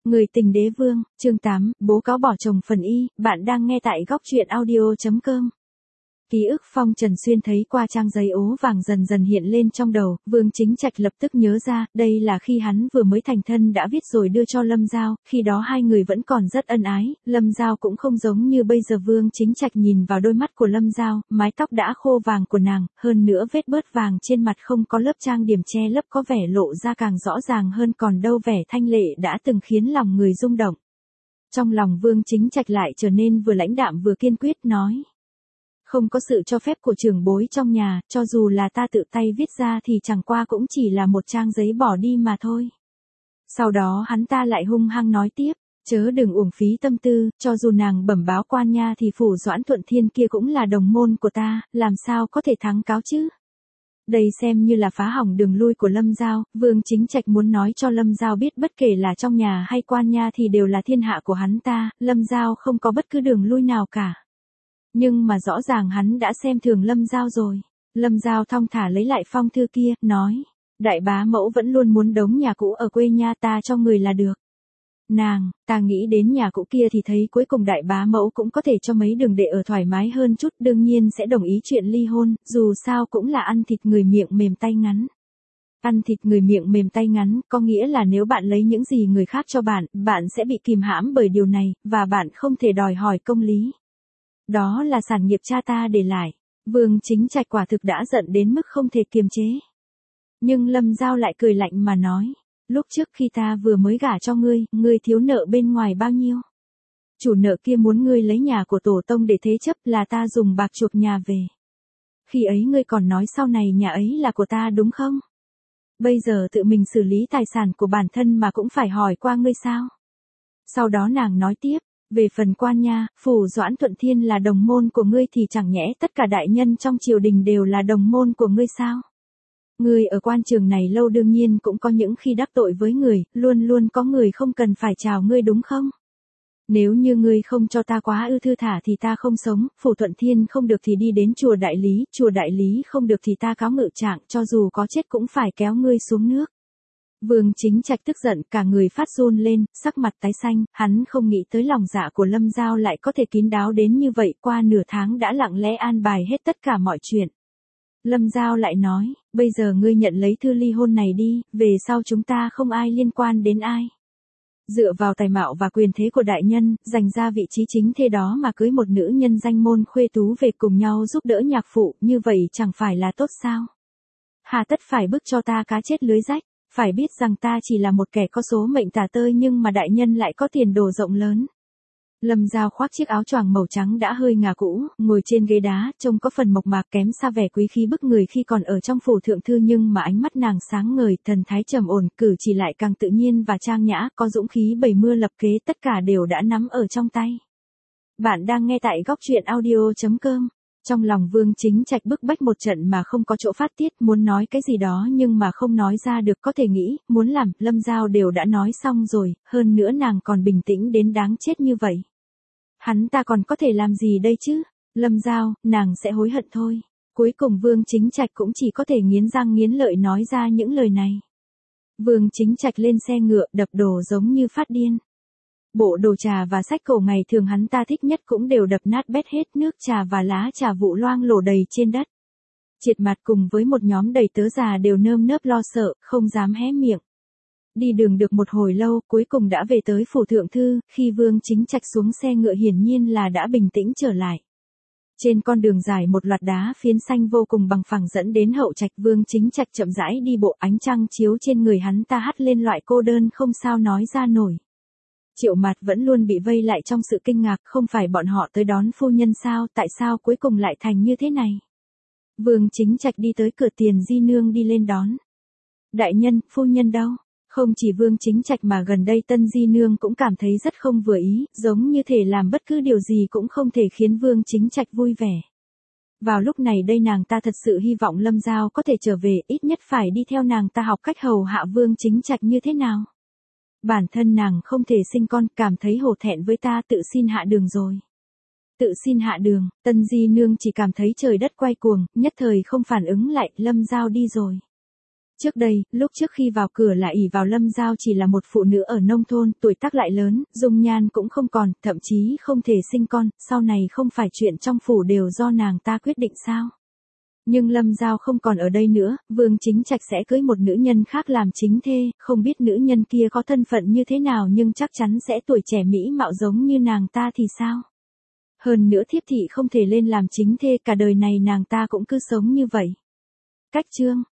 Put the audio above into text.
Người tình đế vương, chương 8, bố cáo bỏ chồng phần y, bạn đang nghe tại góc truyện audio.com. Ký ức Phong Trần Xuyên thấy qua trang giấy ố vàng dần dần hiện lên trong đầu, Vương Chính Trạch lập tức nhớ ra, đây là khi hắn vừa mới thành thân đã viết rồi đưa cho Lâm Giao, khi đó hai người vẫn còn rất ân ái, Lâm Giao cũng không giống như bây giờ. Vương Chính Trạch nhìn vào đôi mắt của Lâm Giao, mái tóc đã khô vàng của nàng, hơn nữa vết bớt vàng trên mặt không có lớp trang điểm che lấp có vẻ lộ ra càng rõ ràng hơn, còn đâu vẻ thanh lệ đã từng khiến lòng người rung động. Trong lòng Vương Chính Trạch lại trở nên vừa lãnh đạm vừa kiên quyết, nói. Không có sự cho phép của trưởng bối trong nhà, cho dù là ta tự tay viết ra thì chẳng qua cũng chỉ là một trang giấy bỏ đi mà thôi. Sau đó hắn ta lại hung hăng nói tiếp, chớ đừng uổng phí tâm tư, cho dù nàng bẩm báo quan nha thì phủ Doãn Thuận Thiên kia cũng là đồng môn của ta, làm sao có thể thắng cáo chứ? Đây xem như là phá hỏng đường lui của Lâm Giao. Vương Chính Trạch muốn nói cho Lâm Giao biết bất kể là trong nhà hay quan nha thì đều là thiên hạ của hắn ta, Lâm Giao không có bất cứ đường lui nào cả. Nhưng mà rõ ràng hắn đã xem thường Lâm Giao rồi. Lâm Giao thong thả lấy lại phong thư kia, nói. Đại bá mẫu vẫn luôn muốn đống nhà cũ ở quê nha ta cho người là được. Ta nghĩ đến nhà cũ kia thì thấy cuối cùng đại bá mẫu cũng có thể cho mấy đường đệ ở thoải mái hơn chút, đương nhiên sẽ đồng ý chuyện ly hôn, dù sao cũng là ăn thịt người miệng mềm tay ngắn. Ăn thịt người miệng mềm tay ngắn, có nghĩa là nếu bạn lấy những gì người khác cho bạn, bạn sẽ bị kìm hãm bởi điều này, và bạn không thể đòi hỏi công lý. Đó là sản nghiệp cha ta để lại. Vương Chính Trạch quả thực đã giận đến mức không thể kiềm chế. Nhưng Lâm Giao lại cười lạnh mà nói. Lúc trước khi ta vừa mới gả cho ngươi thiếu nợ bên ngoài bao nhiêu? Chủ nợ kia muốn ngươi lấy nhà của tổ tông để thế chấp, là ta dùng bạc chuộc nhà về. Khi ấy ngươi còn nói sau này nhà ấy là của ta đúng không? Bây giờ tự mình xử lý tài sản của bản thân mà cũng phải hỏi qua ngươi sao? Sau đó nàng nói tiếp. Về phần quan nha, phủ Doãn Thuận Thiên là đồng môn của ngươi thì chẳng nhẽ tất cả đại nhân trong triều đình đều là đồng môn của ngươi sao? Ngươi ở quan trường này lâu đương nhiên cũng có những khi đắc tội với người, luôn luôn có người không cần phải chào ngươi đúng không? Nếu như ngươi không cho ta quá thư thả thì ta không sống, phủ Thuận Thiên không được thì đi đến chùa Đại Lý không được thì ta cáo ngự trạng, cho dù có chết cũng phải kéo ngươi xuống nước. Vương Chính Trạch tức giận, cả người phát run lên, sắc mặt tái xanh, hắn không nghĩ tới lòng dạ của Lâm Giao lại có thể kín đáo đến như vậy, qua nửa tháng đã lặng lẽ an bài hết tất cả mọi chuyện. Lâm Giao lại nói, bây giờ ngươi nhận lấy thư ly hôn này đi, về sau chúng ta không ai liên quan đến ai. Dựa vào tài mạo và quyền thế của đại nhân, giành ra vị trí chính thê đó mà cưới một nữ nhân danh môn khuê tú về cùng nhau giúp đỡ nhạc phụ, như vậy chẳng phải là tốt sao? Hà tất phải bức cho ta cá chết lưới rách. Phải biết rằng ta chỉ là một kẻ có số mệnh tả tơi nhưng mà đại nhân lại có tiền đồ rộng lớn. Lâm Giao khoác chiếc áo choàng màu trắng đã hơi ngả cũ, ngồi trên ghế đá, trông có phần mộc mạc kém xa vẻ quý khí bức người khi còn ở trong phủ thượng thư, nhưng mà ánh mắt nàng sáng ngời, thần thái trầm ổn, cử chỉ lại càng tự nhiên và trang nhã, có dũng khí bày mưa lập kế, tất cả đều đã nắm ở trong tay. Bạn đang nghe tại góc truyện audio.com. Trong lòng Vương Chính Trạch bức bách một trận mà không có chỗ phát tiết, muốn nói cái gì đó nhưng mà không nói ra được, có thể nghĩ, muốn làm, Lâm Giao đều đã nói xong rồi, hơn nữa nàng còn bình tĩnh đến đáng chết như vậy. Hắn ta còn có thể làm gì đây chứ? Lâm Giao, nàng sẽ hối hận thôi. Cuối cùng Vương Chính Trạch cũng chỉ có thể nghiến răng nghiến lợi nói ra những lời này. Vương Chính Trạch lên xe ngựa, đập đồ giống như phát điên. Bộ đồ trà và sách cổ ngày thường hắn ta thích nhất cũng đều đập nát bét hết, nước trà và lá trà vụ loang lổ đầy trên đất. Triệt Mặt cùng với một nhóm đầy tớ già đều nơm nớp lo sợ, không dám hé miệng. Đi đường được một hồi lâu, cuối cùng đã về tới phủ thượng thư, khi Vương Chính Trạch xuống xe ngựa hiển nhiên là đã bình tĩnh trở lại. Trên con đường dài một loạt đá phiến xanh vô cùng bằng phẳng dẫn đến hậu trạch. Vương Chính Trạch chậm rãi đi bộ, ánh trăng chiếu trên người hắn ta hắt lên loại cô đơn không sao nói ra nổi. Triệu Mạt vẫn luôn bị vây lại trong sự kinh ngạc, không phải bọn họ tới đón phu nhân sao, tại sao cuối cùng lại thành như thế này? Vương Chính Trạch đi tới cửa, Tiền Di Nương đi lên đón. Đại nhân, phu nhân đâu? Không chỉ Vương Chính Trạch mà gần đây Tân Di Nương cũng cảm thấy rất không vừa ý, giống như thể làm bất cứ điều gì cũng không thể khiến Vương Chính Trạch vui vẻ. Vào lúc này đây nàng ta thật sự hy vọng Lâm Giao có thể trở về, ít nhất phải đi theo nàng ta học cách hầu hạ Vương Chính Trạch như thế nào. Bản thân nàng không thể sinh con, cảm thấy hổ thẹn với ta, tự xin hạ đường rồi. Tự xin hạ đường, Tân Di Nương chỉ cảm thấy trời đất quay cuồng, nhất thời không phản ứng lại, Lâm Giao đi rồi. Trước đây, lúc trước khi vào cửa là ỷ vào Lâm Giao chỉ là một phụ nữ ở nông thôn, tuổi tác lại lớn, dung nhan cũng không còn, thậm chí không thể sinh con, sau này không phải chuyện trong phủ đều do nàng ta quyết định sao. Nhưng Lâm Giao không còn ở đây nữa, Vương Chính Trạch sẽ cưới một nữ nhân khác làm chính thê, không biết nữ nhân kia có thân phận như thế nào nhưng chắc chắn sẽ tuổi trẻ mỹ mạo giống như nàng ta thì sao. Hơn nữa thiếp thị không thể lên làm chính thê, cả đời này nàng ta cũng cứ sống như vậy. Cách chương